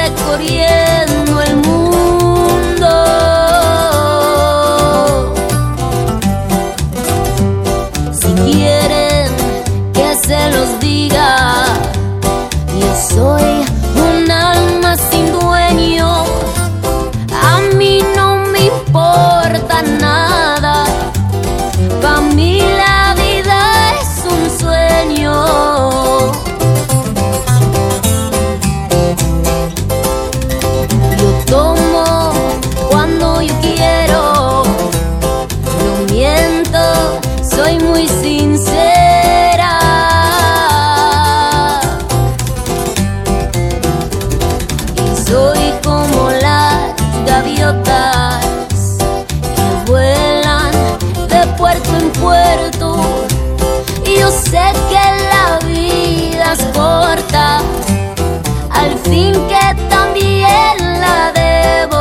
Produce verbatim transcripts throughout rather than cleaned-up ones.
recorriendo el mundo. Si quieren que se los diga, yo soy un alma sin dueño. A mí no me importa nada, pa' mí la vida es un sueño. Yo tomo cuando yo quiero, no miento, soy muy sincera. Y soy como las gaviotas que vuelan de puerto en puerto. Y yo sé que la vida es corta, al fin que también la debo.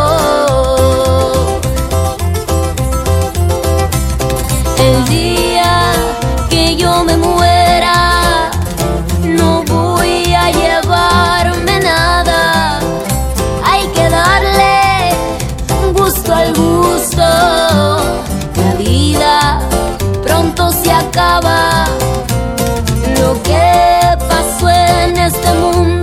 El día que yo me muera, no voy a llevarme nada. Hay que darle gusto al gusto. La vida pronto se acaba. Lo que pasó en este mundo